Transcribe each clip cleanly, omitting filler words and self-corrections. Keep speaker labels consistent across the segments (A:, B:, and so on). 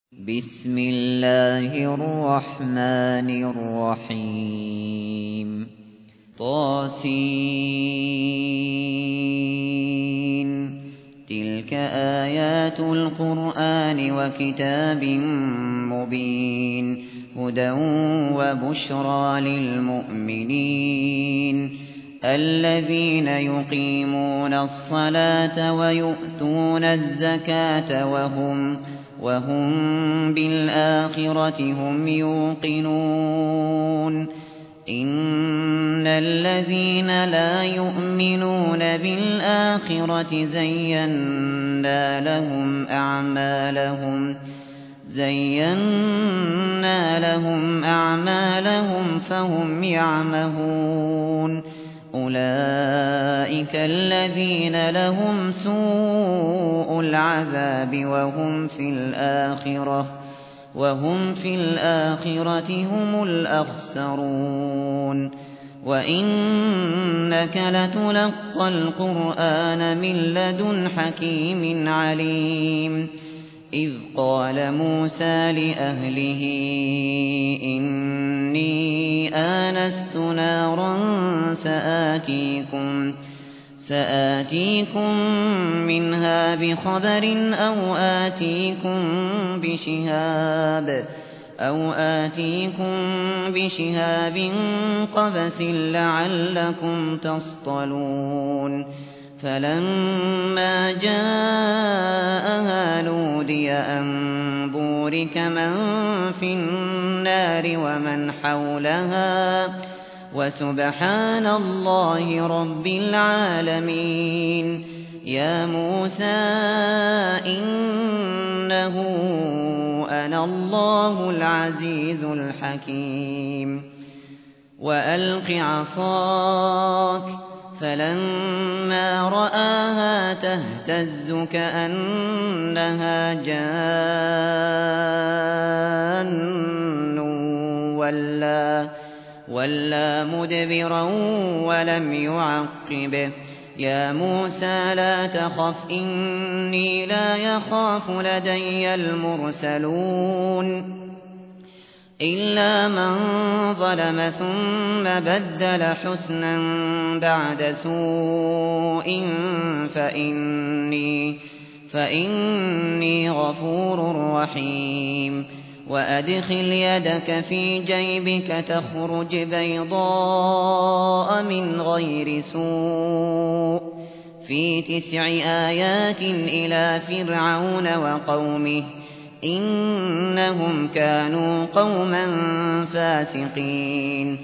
A: بسم الله الرحمن الرحيم طاسين تلك آيات القرآن وكتاب مبين هدى وبشرى للمؤمنين الذين يقيمون الصلاة ويؤتون الزكاة وهم بالآخرة هم يوقنون إن الذين لا يؤمنون بالآخرة زينا لهم أعمالهم فهم يعمهون أولئك الذين لهم سوء العذاب وهم في الآخرة هم الأخسرون وإنك لتلقى القرآن من لدن حكيم عليم إذ قال موسى لأهله إني آنست نارا سآتيكم منها بخبر أو آتيكم بشهاب قبس لعلكم تصطلون فلما جاءها نودي أن بورك من في النار ومن حولها وسبحان الله رب العالمين يا موسى إنه أنا الله العزيز الحكيم وألق عصاك فلما رآها تهتز كأنها جان ولا مدبرا ولم يعقب يا موسى لا تخف إني لا يخاف لدي المرسلون إلا من ظلم ثم بدل حسنا بعد سوء فإني غفور رحيم وأدخل يدك في جيبك تخرج بيضاء من غير سوء في 9 آيات إلى فرعون وقومه إنهم كانوا قوما فاسقين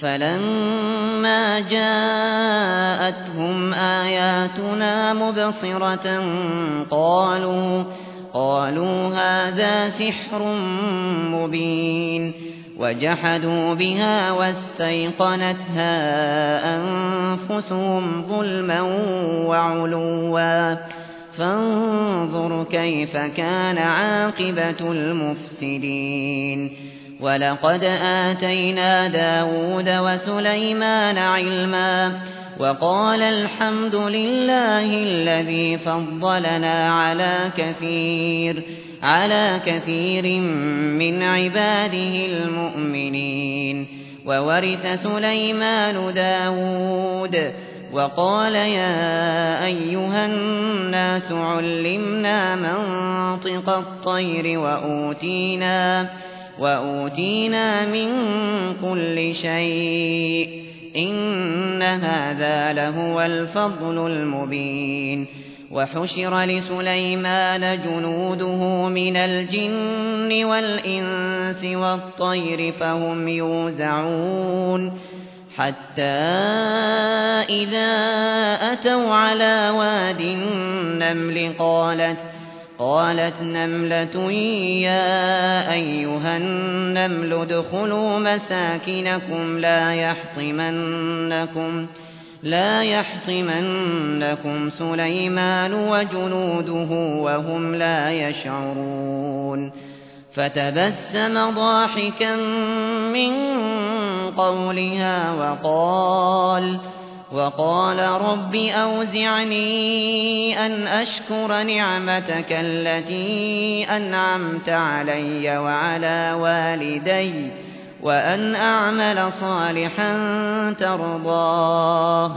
A: فلما جاءتهم آياتنا مبصرة قالوا هذا سحر مبين وجحدوا بها واستيقنتها أنفسهم ظلما وعلوا فانظر كيف كان عاقبة المفسدين ولقد آتينا داود وسليمان علما وقال الحمد لله الذي فضلنا على كثير من عباده المؤمنين وورث سليمان داود وقال يا أيها الناس علمنا منطق الطير وأوتينا من كل شيء إن هذا لهو الفضل المبين وحشر لسليمان جنوده من الجن والإنس والطير فهم يوزعون حتى إذا أتوا على واد النمل قالت نملة يا أيها النمل ادخلوا مساكنكم لا يحطمنكم سليمان وجنوده وهم لا يشعرون فتبسم ضاحكا من قولها وقال رب أوزعني أن أشكر نعمتك التي أنعمت علي وعلى والدي وأن أعمل صالحا ترضاه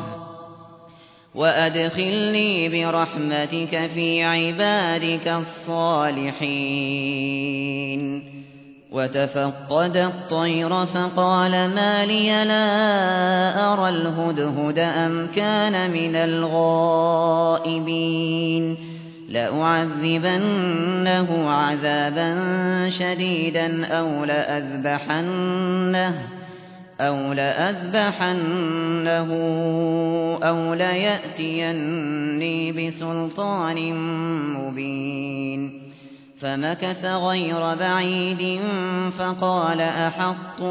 A: وأدخلني برحمتك في عبادك الصالحين. وتفقد الطير فقال ما لي لا أرى الهدهد أم كان من الغائبين لأعذبنه عذابا شديدا أو لأذبحنه أو ليأتيني بسلطان مبين. فمكث غير بعيد فقال أحطت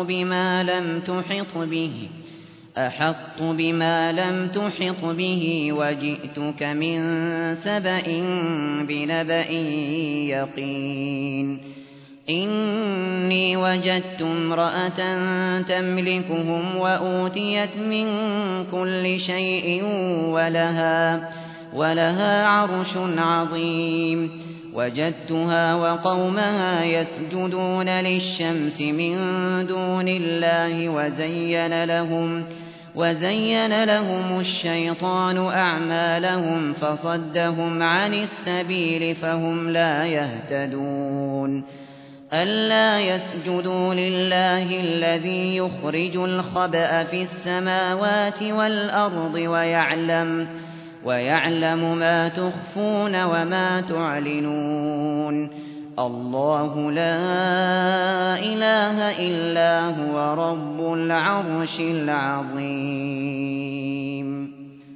A: بما لم تحط به وجئتك من سبأ بنبأ يقين. إني وجدت امرأة تملكهم وأوتيت من كل شيء ولها عرش عظيم. وجدتها وقومها يسجدون للشمس من دون الله وزين لهم الشيطان أعمالهم فصدهم عن السبيل فهم لا يهتدون. ألا يسجدوا لله الذي يخرج الخبأ في السماوات والأرض ويعلم ما تخفون وما تعلنون. الله لا إله إلا هو رب العرش العظيم.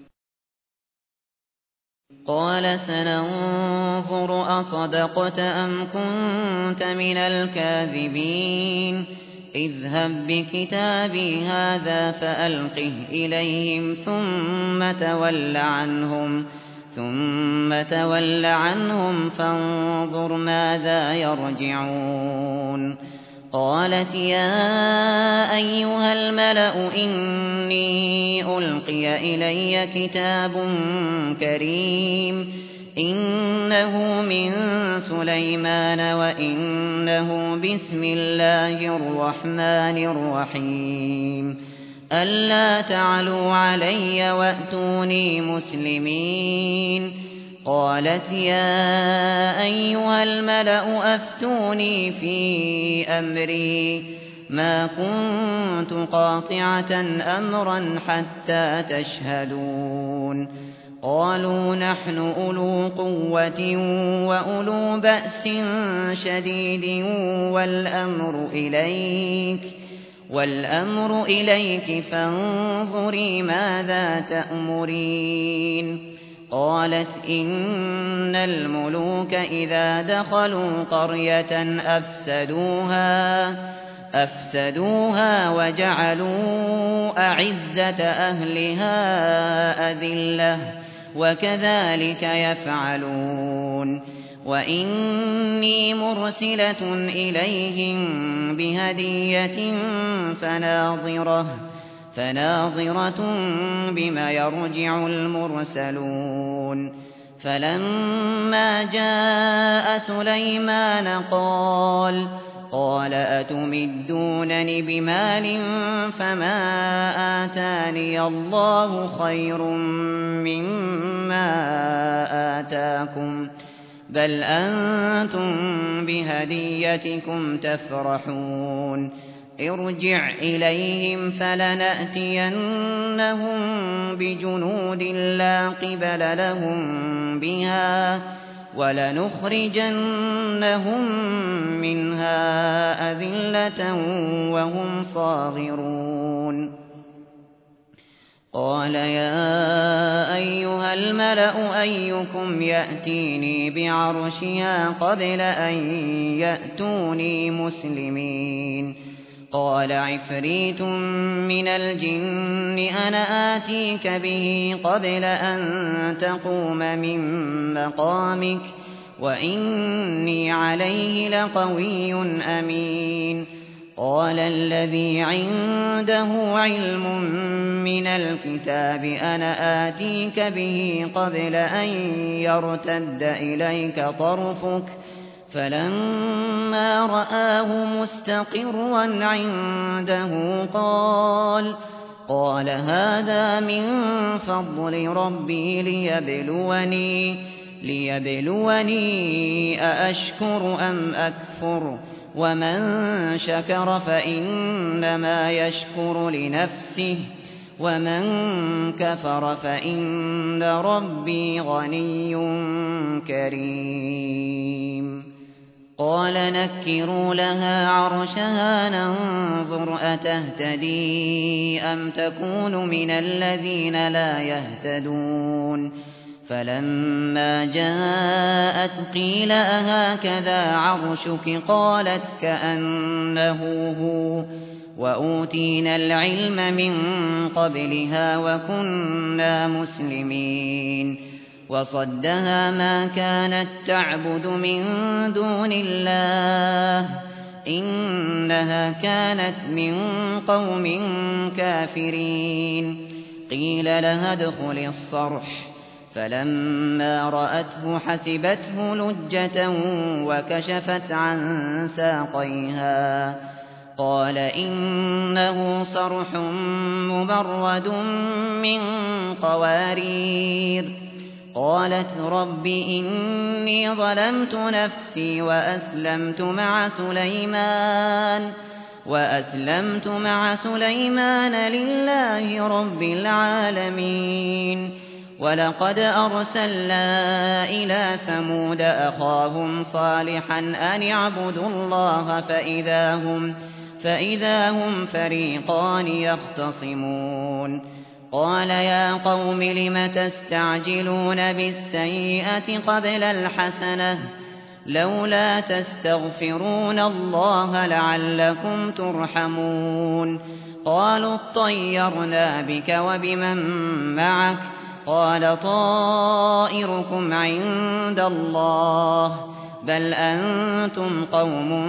A: قال سننظر أصدقت أم كنت من الكاذبين. اذهب بكتابي هذا فألقه إليهم ثم تول عنهم فانظر ماذا يرجعون. قالت يا أيها الملأ إني ألقي إلي كتاب كريم إنه من سليمان وإنه بسم الله الرحمن الرحيم ألا تعلوا علي وأتوني مسلمين. قالت يا أيها الملأ أفتوني في أمري ما كنت قاطعة أمرا حتى تشهدون. قالوا نحن أولو قوة وأولو بأس شديد والأمر إليك فانظري ماذا تأمرين. قالت إن الملوك إذا دخلوا قرية أفسدوها وجعلوا أعزة أهلها أذلة وكذلك يفعلون. وإني مرسلة إليهم بهدية فناظرة بما يرجع المرسلون. فلما جاء سليمان قال أتمدونني بمال فما آتاني الله خير مما آتاكم بل أنتم بهديتكم تفرحون. ارجع إليهم فلنأتينهم بجنود لا قبل لهم بها ولنخرجنهم منها أذلة وهم صاغرون. قال يا أيها الملأ أيكم يأتيني بعرشها قبل أن يأتوني مسلمين. قال عفريت من الجن أنا آتيك به قبل أن تقوم من مقامك وإني عليه لقوي أمين. قال الذي عنده علم من الكتاب أنا آتيك به قبل أن يرتد إليك طرفك فلما رآه مستقرا عنده قال هذا من فضل ربي ليبلوني أأشكر أم أكفر ومن شكر فإنما يشكر لنفسه ومن كفر فإن ربي غني كريم قال نكروا لها عرشها ننظر أتهتدي أم تكون من الذين لا يهتدون فلما جاءت قيل أهكذا عرشك قالت كأنه هو وأوتينا العلم من قبلها وكنا مسلمين وصدها ما كانت تعبد من دون الله إنها كانت من قوم كافرين قيل لها ادخل الصرح فلما رأته حسبته لجة وكشفت عن ساقيها قال إنه صرح مبرد من قوارير قالت رب إني ظلمت نفسي وأسلمت مع سليمان لله رب العالمين ولقد أرسلنا إلى ثمود أخاهم صالحا أن اعبدوا الله فإذا هم فريقان يختصمون قال يا قوم لم تستعجلون بالسيئة قبل الحسنة لولا تستغفرون الله لعلكم ترحمون قالوا اطيرنا بك وبمن معك قال طائركم عند الله بل أنتم قوم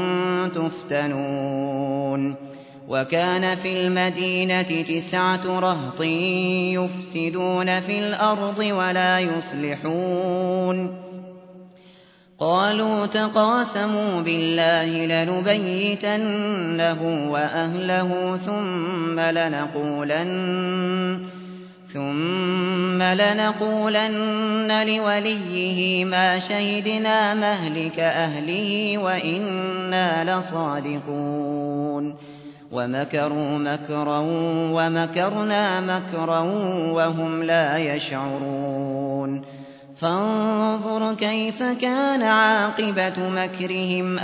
A: تفتنون وكان في المدينة 9 رهط يفسدون في الأرض ولا يصلحون قالوا تقاسموا بالله لنبيتنه وأهله ثم لنقولن لوليه ما شهدنا مهلك أهله وإنا لصادقون ومكروا مكرا ومكرنا مكرا وهم لا يشعرون فانظر كيف كان عاقبة مكرهم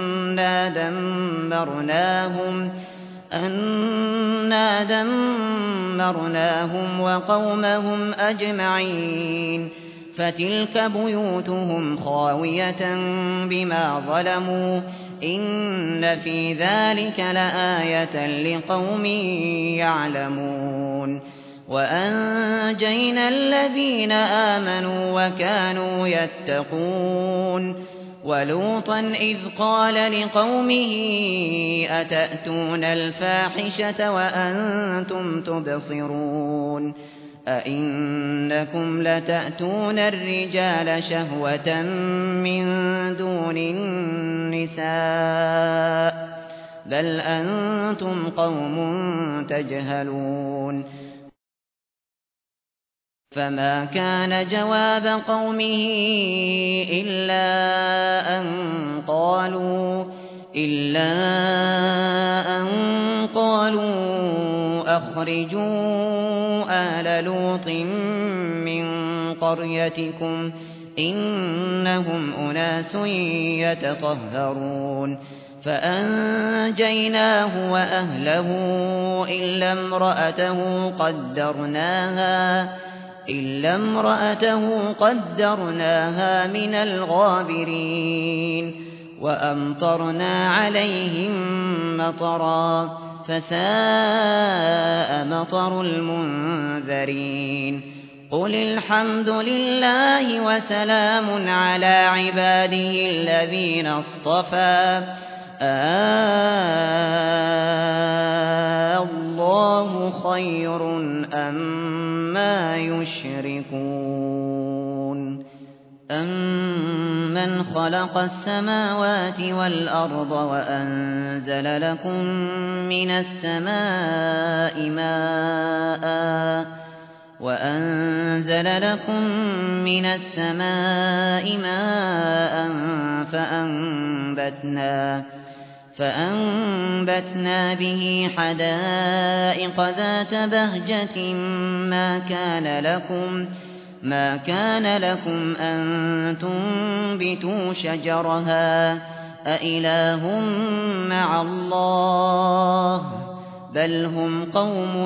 A: أنا دمرناهم وقومهم أجمعين فتلك بيوتهم خاوية بما ظلموا إن في ذلك لآية لقوم يعلمون وأنجينا الذين آمنوا وكانوا يتقون ولوطا إذ قال لقومه أتأتون الفاحشة وأنتم تبصرون أئنكم لتأتون الرجال شهوة من دون النساء بل أنتم قوم تجهلون فما كان جواب قومه إلا أن قالوا أخرجوا آل لوط من قريتكم إنهم أناس يتطهرون فأنجيناه وأهله إلا امرأته قدرناها من الغابرين وأمطرنا عليهم مطرا فساء مطر المنذرين قل الحمد لله وسلام على عباده الذين اصطفى الله خير أما يشركون أمن خلق السماوات والأرض وأنزل لكم من السماء ماء فأنبتنا به حدائق ذات بهجة ما كان لكم أن تنبتوا شجرها أإله مع الله بل هم قوم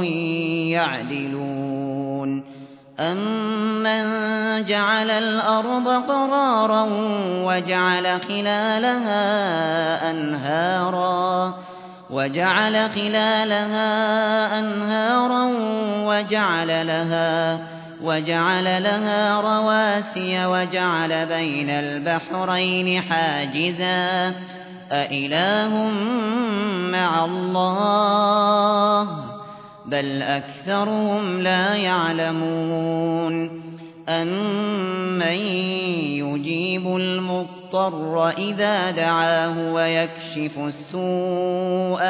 A: يعدلون أمن جعل الأرض قرارا وجعل خلالها أنهارا وجعل لها رواسي وجعل بين البحرين حاجزا أإله مع الله بل أكثرهم لا يعلمون أمن يجيب المضطر إذا دعاه ويكشف السوء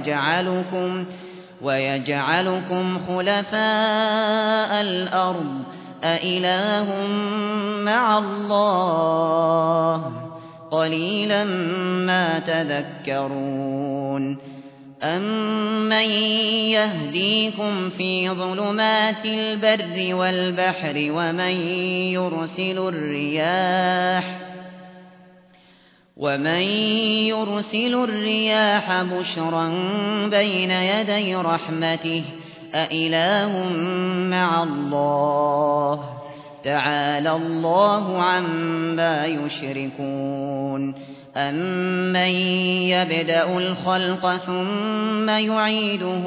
A: ويجعلكم خلفاء الأرض أإله مع الله قليلا ما تذكرون أمن يهديكم في ظلمات البر والبحر ومن يرسل الرياح بشرا بين يدي رحمته أإله مع الله تعالى الله عما يشركون أمن يبدأ الخلق ثم يعيده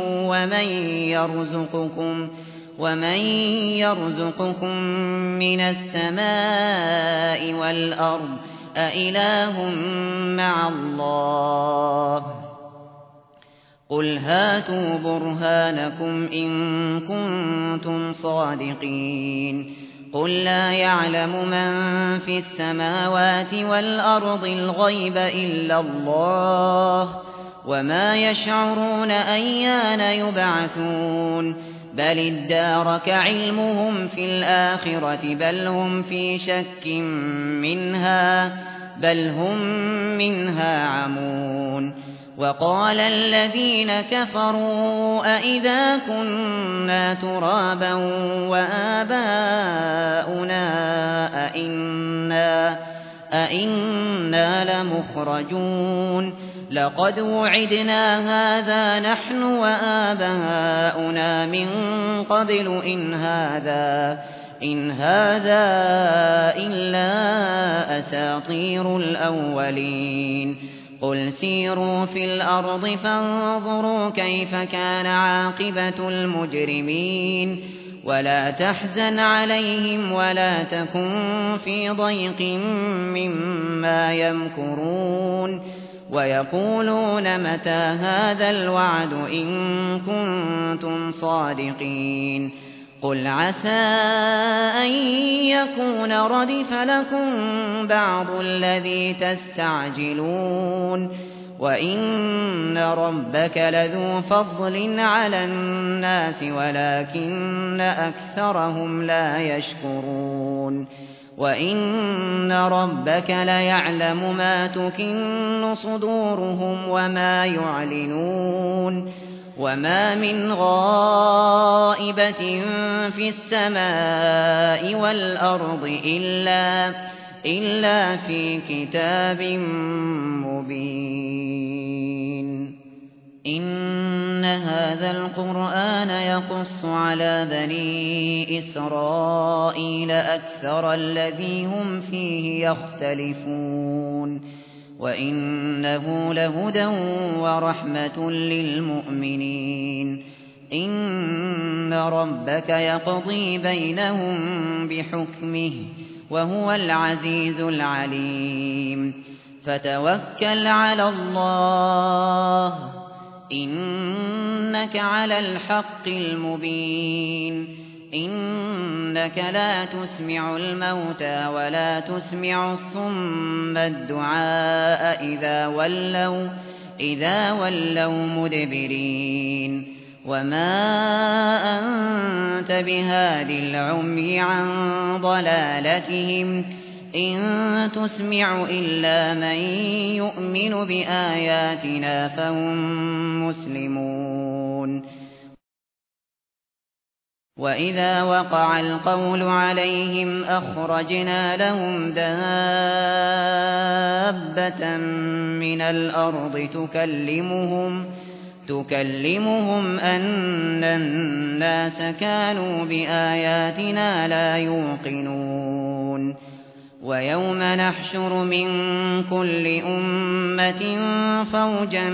A: ومن يرزقكم من السماء والأرض أإله مع الله قل هاتوا برهانكم إن كنتم صادقين قل لا يعلم من في السماوات والأرض الغيب إلا الله وما يشعرون أيان يبعثون بل ادارك علمهم في الآخرة بل هم في شك بل هم منها عمون وقال الذين كفروا أئذا كنا ترابا وآباؤنا أئنا لمخرجون لقد وعدنا هذا نحن وآباؤنا من قبل إن هذا إلا أساطير الأولين قل سيروا في الأرض فانظروا كيف كان عاقبة المجرمين ولا تحزن عليهم ولا تكن في ضيق مما يمكرون ويقولون متى هذا الوعد إن كنتم صادقين قل عسى أن يكون ردف لكم بعض الذي تستعجلون وإن ربك لذو فضل على الناس ولكن أكثرهم لا يشكرون وإن ربك ليعلم ما تكن صدورهم وما يعلنون وما من غائبة في السماء والأرض إلا في كتاب مبين إن هذا القرآن يقص على بني إسرائيل أكثر الذي هم فيه يختلفون وإنه لهدى ورحمة للمؤمنين إن ربك يقضي بينهم بحكمه وهو العزيز العليم فتوكل على الله إنك على الحق المبين إنك لا تسمع الموتى ولا تسمع الصم الدعاء إذا ولوا مدبرين وما أنت بهاد العمي عن ضلالتهم إن تسمع إلا من يؤمن بآياتنا فهم مسلمون وإذا وقع القول عليهم أخرجنا لهم دابة من الأرض تكلمهم أن الناس كانوا بآياتنا لا يوقنون ويوم نحشر من كل أمة فوجا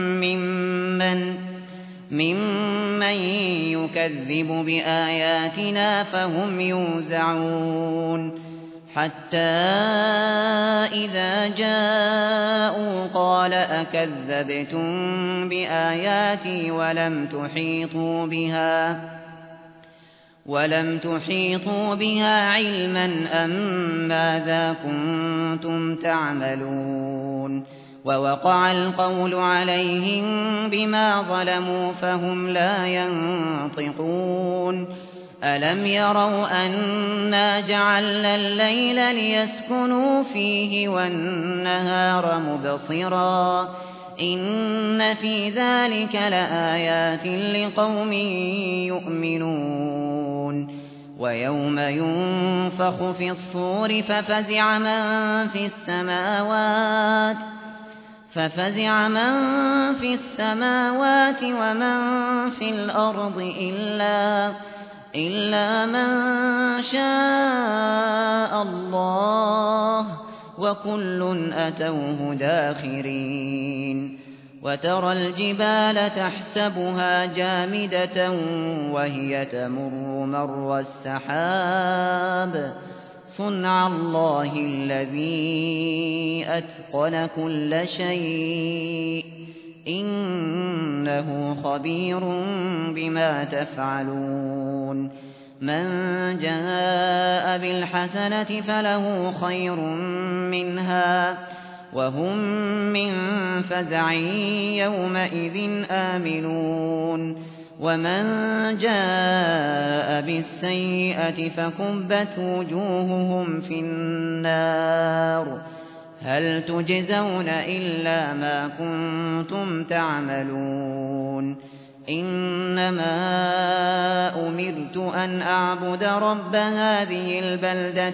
A: ممن يكذب بآياتنا فهم يوزعون حتى إذا جاءوا قال أكذبتم بآياتي ولم تحيطوا بها علما أم ماذا كنتم تعملون ووقع القول عليهم بما ظلموا فهم لا ينطقون ألم يروا أنا جعلنا الليل ليسكنوا فيه والنهار مبصرا إن في ذلك لآيات لقوم يؤمنون ويوم ينفخ في الصور ففزع من في السماوات ومن في الأرض إلا من شاء الله وكل أتوه داخرين وترى الجبال تحسبها جامدة وهي تمر مر السحاب صنع الله الذي أتقن كل شيء إنه خبير بما تفعلون من جاء بالحسنة فله خير منها وهم من فزع يومئذ آمنون ومن جاء بالسيئة فكبت وجوههم في النار هل تجزون إلا ما كنتم تعملون إنما أمرت أن أعبد رب هذه البلدة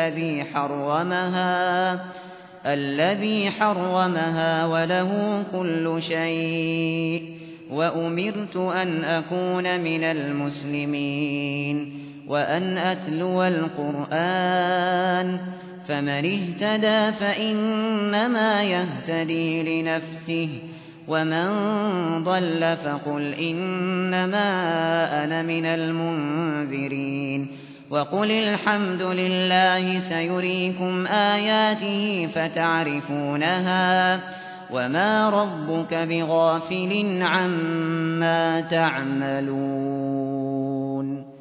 A: الذي حرمها وله كل شيء وأمرت أن أكون من المسلمين وأن أتلو القرآن فمن اهتدى فإنما يهتدي لنفسه ومن ضل فقل إنما أنا من المنذرين وقل الحمد لله سيريكم آياته فتعرفونها وما ربك بغافل عما تعملون